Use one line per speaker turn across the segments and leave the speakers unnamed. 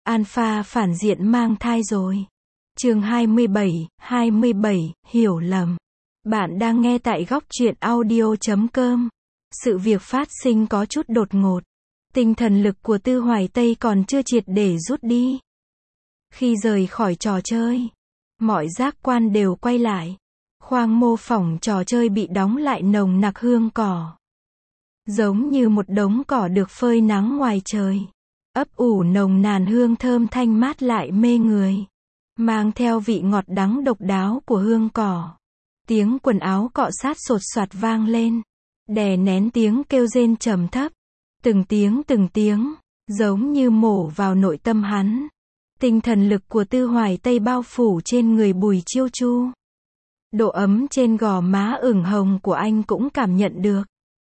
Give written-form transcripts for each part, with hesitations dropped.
Alpha phản diện mang thai rồi. Chương 27, hiểu lầm. Bạn đang nghe tại góc truyện audio.com. Sự việc phát sinh có chút đột ngột. Tinh thần lực của Tư Hoài Tây còn chưa triệt để rút đi. Khi rời khỏi trò chơi, mọi giác quan đều quay lại. Khoang mô phỏng trò chơi bị đóng lại nồng nặc hương cỏ. Giống như một đống cỏ được phơi nắng ngoài trời. Ấp ủ nồng nàn hương thơm thanh mát lại mê người. Mang theo vị ngọt đắng độc đáo của hương cỏ. Tiếng quần áo cọ sát sột soạt vang lên. Đè nén tiếng kêu rên trầm thấp. Từng tiếng, giống như mổ vào nội tâm hắn. Tinh thần lực của Tư Hoài Tây bao phủ trên người Bùi Chiêu Chu. Độ ấm trên gò má ửng hồng của anh cũng cảm nhận được.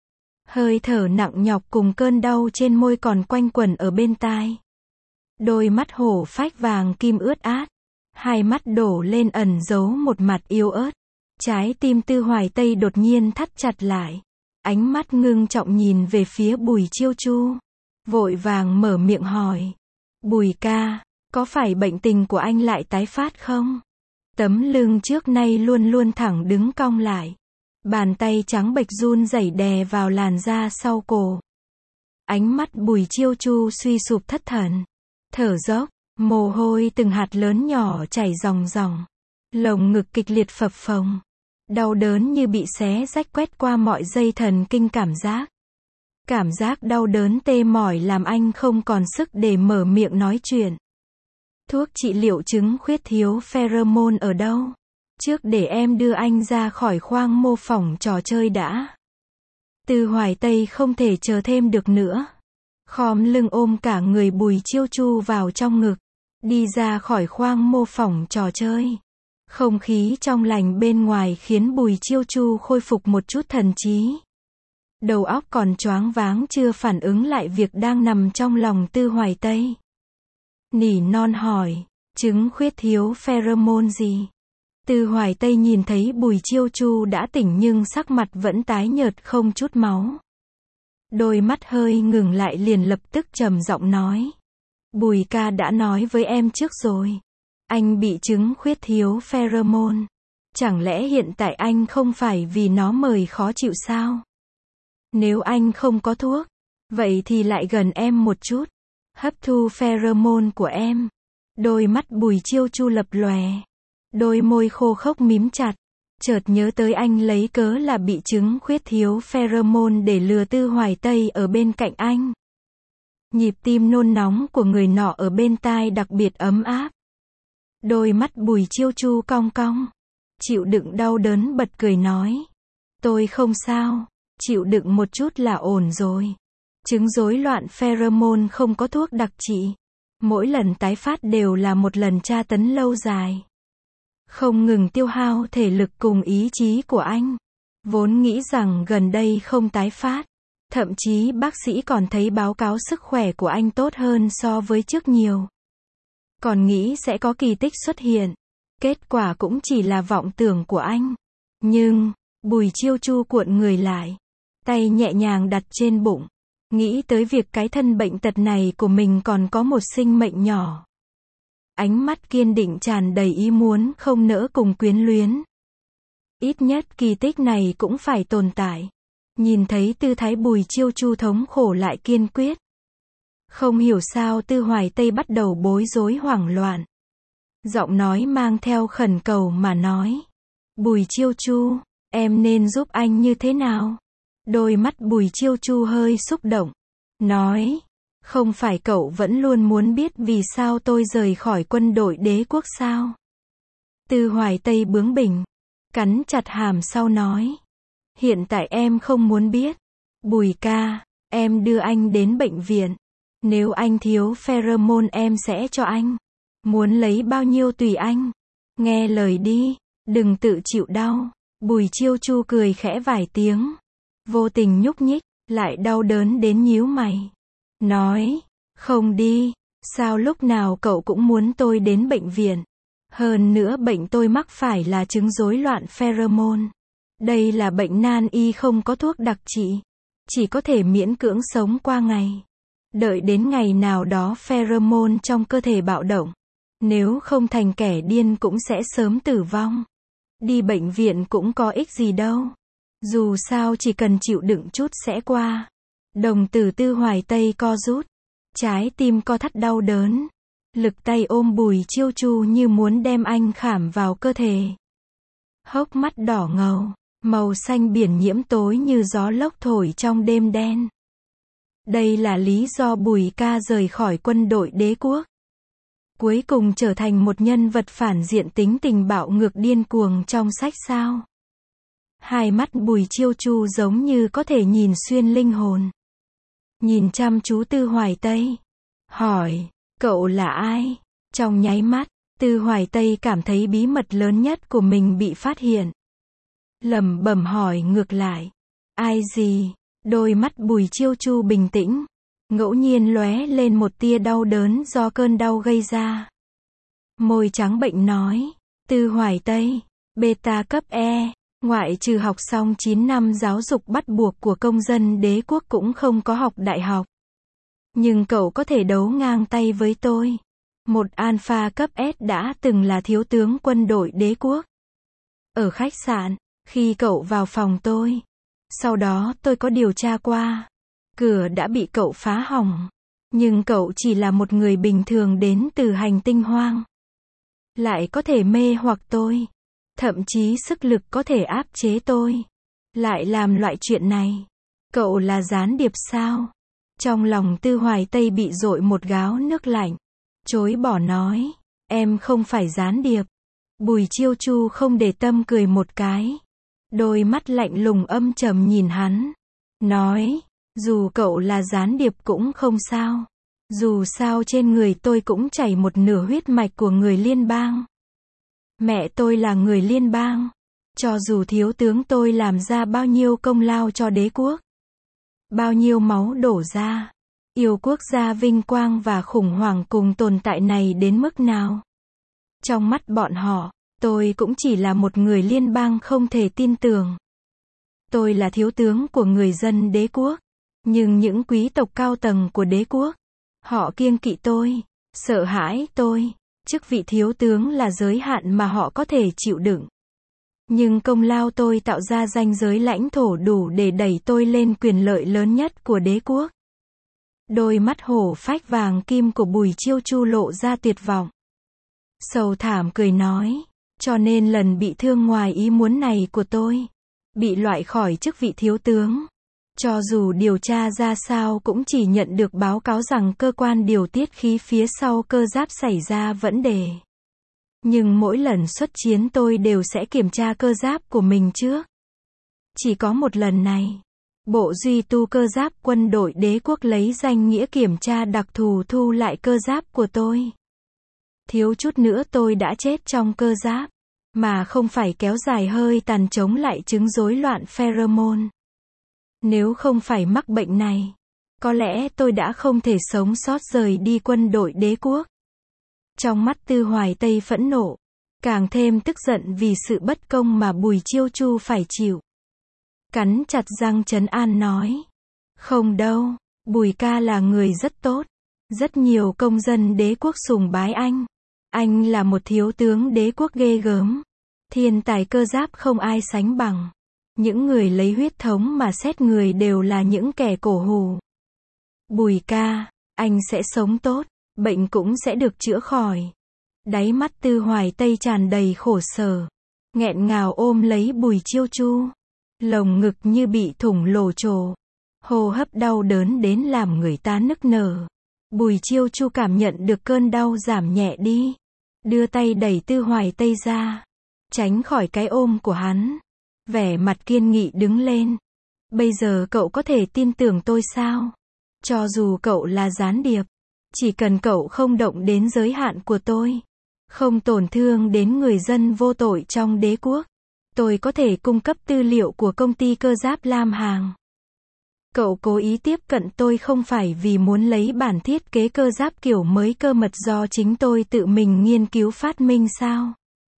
Hơi thở nặng nhọc cùng cơn đau trên môi còn quanh quẩn ở bên tai. Đôi mắt hổ phách vàng kim ướt át. Hai mắt đổ lên ẩn giấu một mặt yếu ớt. Trái tim Tư Hoài Tây đột nhiên thắt chặt lại. Ánh mắt ngưng trọng nhìn về phía Bùi Chiêu Chu. Vội vàng mở miệng hỏi. Bùi ca, có phải bệnh tình của anh lại tái phát không? Tấm lưng trước nay luôn luôn thẳng đứng cong lại. Bàn tay trắng bệch run rẩy đè vào làn da sau cổ. Ánh mắt Bùi Chiêu Chu suy sụp thất thần. Thở dốc, mồ hôi từng hạt lớn nhỏ chảy ròng ròng. Lồng ngực kịch liệt phập phồng. Đau đớn như bị xé rách quét qua mọi dây thần kinh cảm giác. Cảm giác đau đớn tê mỏi làm anh không còn sức để mở miệng nói chuyện. Thuốc trị liệu chứng khuyết thiếu pheromone ở đâu? Trước để em đưa anh ra khỏi khoang mô phỏng trò chơi đã. Tư Hoài Tây không thể chờ thêm được nữa. Khom lưng ôm cả người Bùi Chiêu Chu vào trong ngực. Đi ra khỏi khoang mô phỏng trò chơi. Không khí trong lành bên ngoài khiến Bùi Chiêu Chu khôi phục một chút thần trí. Đầu óc còn choáng váng chưa phản ứng lại việc đang nằm trong lòng Tư Hoài Tây. Nỉ non hỏi, chứng khuyết thiếu pheromone gì? Tư Hoài Tây nhìn thấy Bùi Chiêu Chu đã tỉnh nhưng sắc mặt vẫn tái nhợt không chút máu. Đôi mắt hơi ngừng lại liền lập tức trầm giọng nói. Bùi ca đã nói với em trước rồi. Anh bị chứng khuyết thiếu pheromone. Chẳng lẽ hiện tại anh không phải vì nó mời khó chịu sao? Nếu anh không có thuốc, vậy thì lại gần em một chút. Hấp thu pheromone của em. Đôi mắt Bùi Chiêu Chu lập lòe. Đôi môi khô khốc mím chặt. Chợt nhớ tới anh lấy cớ là bị chứng khuyết thiếu pheromone để lừa Tư Hoài Tây ở bên cạnh anh. Nhịp tim nôn nóng của người nọ ở bên tai đặc biệt ấm áp. Đôi mắt Bùi Chiêu Chu cong cong. Chịu đựng đau đớn bật cười nói. Tôi không sao, chịu đựng một chút là ổn rồi. Chứng rối loạn pheromone không có thuốc đặc trị. Mỗi lần tái phát đều là một lần tra tấn lâu dài. Không ngừng tiêu hao thể lực cùng ý chí của anh. Vốn nghĩ rằng gần đây không tái phát. Thậm chí bác sĩ còn thấy báo cáo sức khỏe của anh tốt hơn so với trước nhiều. Còn nghĩ sẽ có kỳ tích xuất hiện. Kết quả cũng chỉ là vọng tưởng của anh. Nhưng, Bùi Chiêu Chu cuộn người lại. Tay nhẹ nhàng đặt trên bụng. Nghĩ tới việc cái thân bệnh tật này của mình còn có một sinh mệnh nhỏ. Ánh mắt kiên định tràn đầy ý muốn không nỡ cùng quyến luyến. Ít nhất kỳ tích này cũng phải tồn tại. Nhìn thấy tư thái Bùi Chiêu Chu thống khổ lại kiên quyết. Không hiểu sao Tư Hoài Tây bắt đầu bối rối hoảng loạn. Giọng nói mang theo khẩn cầu mà nói. Bùi Chiêu Chu, em nên giúp anh như thế nào? Đôi mắt Bùi Chiêu Chu hơi xúc động. Nói, không phải cậu vẫn luôn muốn biết vì sao tôi rời khỏi quân đội đế quốc sao? Tư Hoài Tây bướng bỉnh. Cắn chặt hàm sau nói. Hiện tại em không muốn biết. Bùi ca, em đưa anh đến bệnh viện. Nếu anh thiếu pheromone em sẽ cho anh. Muốn lấy bao nhiêu tùy anh. Nghe lời đi, đừng tự chịu đau. Bùi Chiêu Chu cười khẽ vài tiếng. Vô tình nhúc nhích, lại đau đớn đến nhíu mày. Nói, không đi, sao lúc nào cậu cũng muốn tôi đến bệnh viện. Hơn nữa bệnh tôi mắc phải là chứng rối loạn pheromone. Đây là bệnh nan y không có thuốc đặc trị. Chỉ có thể miễn cưỡng sống qua ngày. Đợi đến ngày nào đó pheromone trong cơ thể bạo động. Nếu không thành kẻ điên cũng sẽ sớm tử vong. Đi bệnh viện cũng có ích gì đâu. Dù sao chỉ cần chịu đựng chút sẽ qua. Đồng tử Tư Hoài Tây co rút. Trái tim co thắt đau đớn. Lực tay ôm Bùi Chiêu Chu như muốn đem anh khảm vào cơ thể. Hốc mắt đỏ ngầu, màu xanh biển nhiễm tối như gió lốc thổi trong đêm đen. Đây là lý do Bùi ca rời khỏi quân đội đế quốc. Cuối cùng trở thành một nhân vật phản diện tính tình bạo ngược điên cuồng trong sách sao. Hai mắt Bùi Chiêu Chu giống như có thể nhìn xuyên linh hồn. Nhìn chăm chú Tư Hoài Tây. Hỏi, cậu là ai? Trong nháy mắt, Tư Hoài Tây cảm thấy bí mật lớn nhất của mình bị phát hiện. Lẩm bẩm hỏi ngược lại. Ai gì? Đôi mắt Bùi Chiêu Chu bình tĩnh. Ngẫu nhiên lóe lên một tia đau đớn do cơn đau gây ra. Môi trắng bệnh nói. Tư Hoài Tây. Beta cấp E. Ngoại trừ học xong 9 năm giáo dục bắt buộc của công dân đế quốc cũng không có học đại học. Nhưng cậu có thể đấu ngang tay với tôi. Một alpha cấp S đã từng là thiếu tướng quân đội đế quốc. Ở khách sạn, khi cậu vào phòng tôi. Sau đó tôi có điều tra qua. Cửa đã bị cậu phá hỏng. Nhưng cậu chỉ là một người bình thường đến từ hành tinh hoang. Lại có thể mê hoặc tôi. Thậm chí sức lực có thể áp chế tôi. Lại làm loại chuyện này. Cậu là gián điệp sao? Trong lòng Tư Hoài Tây bị dội một gáo nước lạnh. Chối bỏ nói. Em không phải gián điệp. Bùi Chiêu Chu không để tâm cười một cái. Đôi mắt lạnh lùng âm trầm nhìn hắn. Nói. Dù cậu là gián điệp cũng không sao. Dù sao trên người tôi cũng chảy một nửa huyết mạch của người liên bang. Mẹ tôi là người liên bang. Cho dù thiếu tướng tôi làm ra bao nhiêu công lao cho đế quốc. Bao nhiêu máu đổ ra. Yêu quốc gia vinh quang và khủng hoảng cùng tồn tại này đến mức nào. Trong mắt bọn họ, tôi cũng chỉ là một người liên bang không thể tin tưởng. Tôi là thiếu tướng của người dân đế quốc. Nhưng những quý tộc cao tầng của đế quốc, họ kiêng kỵ tôi, sợ hãi tôi. Chức vị thiếu tướng là giới hạn mà họ có thể chịu đựng. Nhưng công lao tôi tạo ra ranh giới lãnh thổ đủ để đẩy tôi lên quyền lợi lớn nhất của đế quốc. Đôi mắt hổ phách vàng kim của Bùi Chiêu Chu lộ ra tuyệt vọng. Sầu thảm cười nói, cho nên lần bị thương ngoài ý muốn này của tôi, bị loại khỏi chức vị thiếu tướng. Cho dù điều tra ra sao cũng chỉ nhận được báo cáo rằng cơ quan điều tiết khí phía sau cơ giáp xảy ra vấn đề. Nhưng mỗi lần xuất chiến tôi đều sẽ kiểm tra cơ giáp của mình trước. Chỉ có một lần này, Bộ Duy tu cơ giáp quân đội đế quốc lấy danh nghĩa kiểm tra đặc thù thu lại cơ giáp của tôi. Thiếu chút nữa tôi đã chết trong cơ giáp, mà không phải kéo dài hơi tàn chống lại chứng rối loạn pheromone. Nếu không phải mắc bệnh này, có lẽ tôi đã không thể sống sót rời đi quân đội đế quốc. Trong mắt Tư Hoài Tây phẫn nộ, càng thêm tức giận vì sự bất công mà Bùi Chiêu Chu phải chịu. Cắn chặt răng trấn an nói. Không đâu, Bùi ca là người rất tốt. Rất nhiều công dân đế quốc sùng bái anh. Anh là một thiếu tướng đế quốc ghê gớm. Thiên tài cơ giáp không ai sánh bằng. Những người lấy huyết thống mà xét người đều là những kẻ cổ hủ. Bùi ca, anh sẽ sống tốt, bệnh cũng sẽ được chữa khỏi. Đáy mắt Tư Hoài Tây tràn đầy khổ sở. Nghẹn ngào ôm lấy Bùi Chiêu Chu. Lồng ngực như bị thủng lồ trồ. Hô hấp đau đớn đến làm người ta nức nở. Bùi Chiêu Chu cảm nhận được cơn đau giảm nhẹ đi. Đưa tay đẩy Tư Hoài Tây ra. Tránh khỏi cái ôm của hắn. Vẻ mặt kiên nghị đứng lên. Bây giờ cậu có thể tin tưởng tôi sao? Cho dù cậu là gián điệp. Chỉ cần cậu không động đến giới hạn của tôi. Không tổn thương đến người dân vô tội trong đế quốc. Tôi có thể cung cấp tư liệu của công ty cơ giáp Lam Hàng. Cậu cố ý tiếp cận tôi không phải vì muốn lấy bản thiết kế cơ giáp kiểu mới cơ mật do chính tôi tự mình nghiên cứu phát minh sao?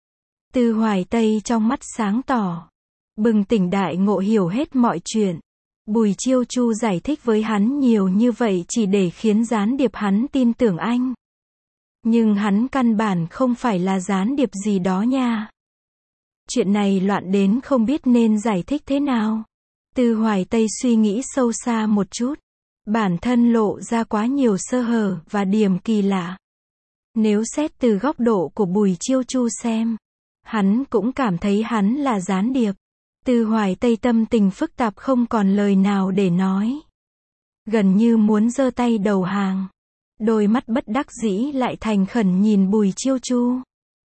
Tư Hoài Tây trong mắt sáng tỏ. Bừng tỉnh đại ngộ hiểu hết mọi chuyện. Bùi Chiêu Chu giải thích với hắn nhiều như vậy chỉ để khiến gián điệp hắn tin tưởng anh. Nhưng hắn căn bản không phải là gián điệp gì đó nha. Chuyện này loạn đến không biết nên giải thích thế nào. Tư Hoài Tây suy nghĩ sâu xa một chút. Bản thân lộ ra quá nhiều sơ hở và điểm kỳ lạ. Nếu xét từ góc độ của Bùi Chiêu Chu xem, hắn cũng cảm thấy hắn là gián điệp. Tư Hoài Tây tâm tình phức tạp không còn lời nào để nói. Gần như muốn giơ tay đầu hàng. Đôi mắt bất đắc dĩ lại thành khẩn nhìn Bùi Chiêu Chu.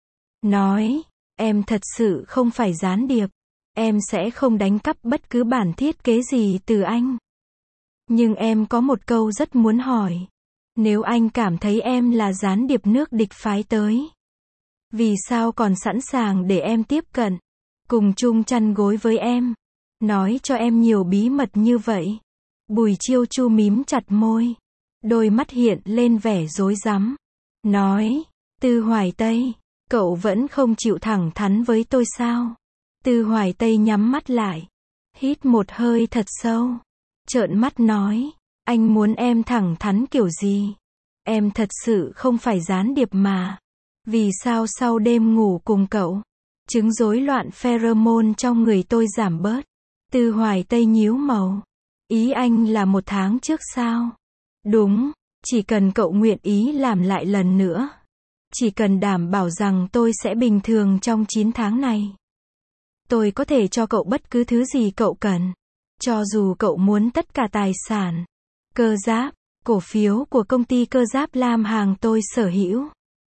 Nói, em thật sự không phải gián điệp. Em sẽ không đánh cắp bất cứ bản thiết kế gì từ anh. Nhưng em có một câu rất muốn hỏi. Nếu anh cảm thấy em là gián điệp nước địch phái tới, vì sao còn sẵn sàng để em tiếp cận, cùng chung chăn gối với em, nói cho em nhiều bí mật như vậy? Bùi Chiêu Chu mím chặt môi, đôi mắt hiện lên vẻ rối rắm, nói, Tư Hoài Tây, cậu vẫn không chịu thẳng thắn với tôi sao? Tư Hoài Tây nhắm mắt lại, hít một hơi thật sâu, trợn mắt nói, anh muốn em thẳng thắn kiểu gì? Em thật sự không phải gián điệp mà. Vì sao sau đêm ngủ cùng cậu, chứng rối loạn pheromone trong người tôi giảm bớt? Tư Hoài Tây nhíu màu. Ý anh là 1 tháng trước sao? Đúng, chỉ cần cậu nguyện ý làm lại lần nữa. Chỉ cần đảm bảo rằng tôi sẽ bình thường trong 9 tháng này. Tôi có thể cho cậu bất cứ thứ gì cậu cần. Cho dù cậu muốn tất cả tài sản, cơ giáp, cổ phiếu của công ty cơ giáp Lam Hàng tôi sở hữu.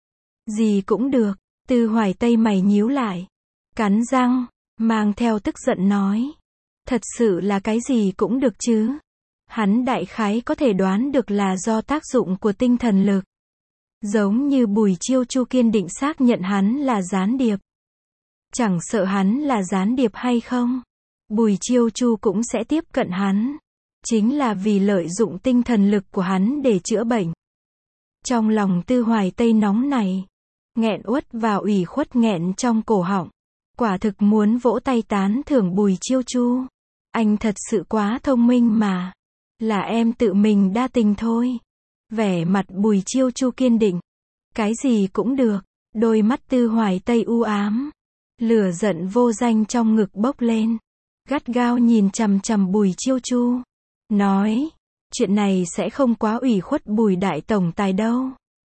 Gì cũng được. Tư Hoài Tây mày nhíu lại, cắn răng, mang theo tức giận nói. Thật sự là cái gì cũng được chứ? Hắn đại khái có thể đoán được là do tác dụng của tinh thần lực. Giống như Bùi Chiêu Chu kiên định xác nhận hắn là gián điệp. Chẳng sợ hắn là gián điệp hay không, Bùi Chiêu Chu cũng sẽ tiếp cận hắn. Chính là vì lợi dụng tinh thần lực của hắn để chữa bệnh. Trong lòng Tư Hoài Tây nóng này, nghẹn uất và ủy khuất nghẹn trong cổ họng. Quả thực muốn vỗ tay tán thưởng Bùi Chiêu Chu. Anh thật sự quá thông minh mà. Là em tự mình đa tình thôi. Vẻ mặt Bùi Chiêu Chu kiên định. Cái gì cũng được. Đôi mắt Tư Hoài Tây u ám. Lửa giận vô danh trong ngực bốc lên. Gắt gao nhìn chằm chằm Bùi Chiêu Chu. Nói, chuyện này sẽ không quá ủy khuất Bùi đại tổng tài đâu.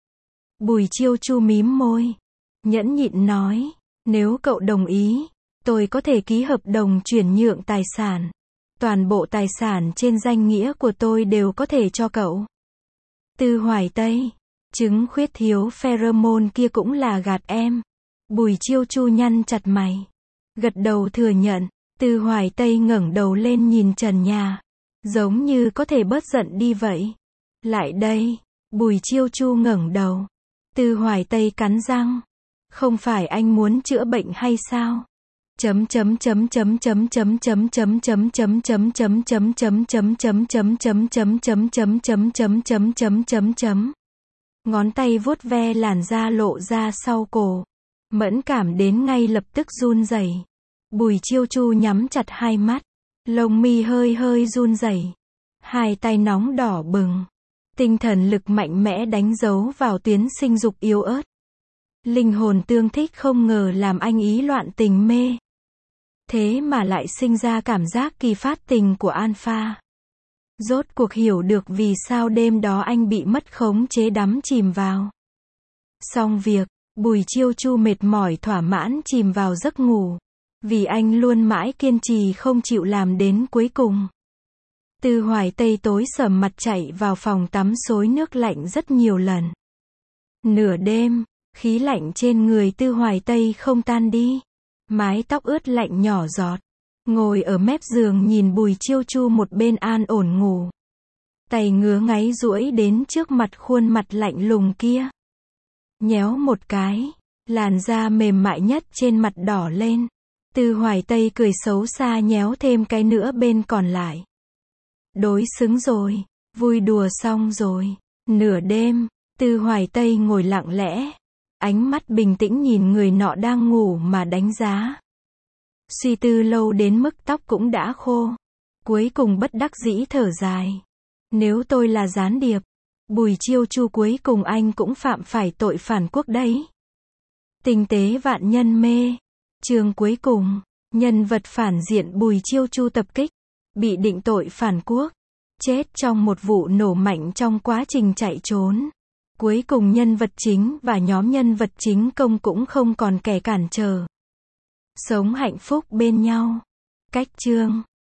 Bùi Chiêu Chu mím môi, nhẫn nhịn nói, nếu cậu đồng ý, tôi có thể ký hợp đồng chuyển nhượng tài sản. Toàn bộ tài sản trên danh nghĩa của tôi đều có thể cho cậu. Tư Hoài Tây, chứng khuyết thiếu pheromone kia cũng là gạt em. Bùi Chiêu Chu nhăn chặt mày, gật đầu thừa nhận. Tư Hoài Tây ngẩng đầu lên nhìn trần nhà, giống như có thể bớt giận đi vậy. Lại đây. Bùi Chiêu Chu ngẩng đầu. Tư Hoài Tây cắn răng. Không phải anh muốn chữa bệnh hay sao? Ngón tay vuốt ve làn da lộ ra sau cổ, mẫn cảm đến ngay lập tức run rẩy. Bùi Chiêu Chu nhắm chặt hai mắt, lông mi hơi hơi run rẩy, hai tay nóng đỏ bừng. Tinh thần lực mạnh mẽ đánh dấu vào tuyến sinh dục yếu ớt. Linh hồn tương thích không ngờ làm anh ý loạn tình mê. Thế mà lại sinh ra cảm giác kỳ phát tình của Alpha. Rốt cuộc hiểu được vì sao đêm đó anh bị mất khống chế đắm chìm vào. Xong việc, Bùi Chiêu Chu mệt mỏi thỏa mãn chìm vào giấc ngủ. Vì anh luôn mãi kiên trì không chịu làm đến cuối cùng. Tư Hoài Tây tối sầm mặt chạy vào phòng tắm xối nước lạnh rất nhiều lần. Nửa đêm, khí lạnh trên người Tư Hoài Tây không tan đi. Mái tóc ướt lạnh nhỏ giọt. Ngồi ở mép giường nhìn Bùi Chiêu Chu một bên an ổn ngủ. Tay ngứa ngáy duỗi đến trước mặt khuôn mặt lạnh lùng kia. Nhéo một cái, làn da mềm mại nhất trên mặt đỏ lên. Tư Hoài Tây cười xấu xa nhéo thêm cái nữa bên còn lại. Đối xứng rồi, vui đùa xong rồi. Nửa đêm, Tư Hoài Tây ngồi lặng lẽ, ánh mắt bình tĩnh nhìn người nọ đang ngủ mà đánh giá. Suy tư lâu đến mức tóc cũng đã khô. Cuối cùng bất đắc dĩ thở dài. Nếu tôi là gián điệp, Bùi Chiêu Chu cuối cùng anh cũng phạm phải tội phản quốc đấy. Tình tế vạn nhân mê. Chương cuối cùng, nhân vật phản diện Bùi Chiêu Chu tập kích, bị định tội phản quốc, chết trong một vụ nổ mạnh trong quá trình chạy trốn. Cuối cùng nhân vật chính và nhóm nhân vật chính công cũng không còn kẻ cản trở. Sống hạnh phúc bên nhau. Cách chương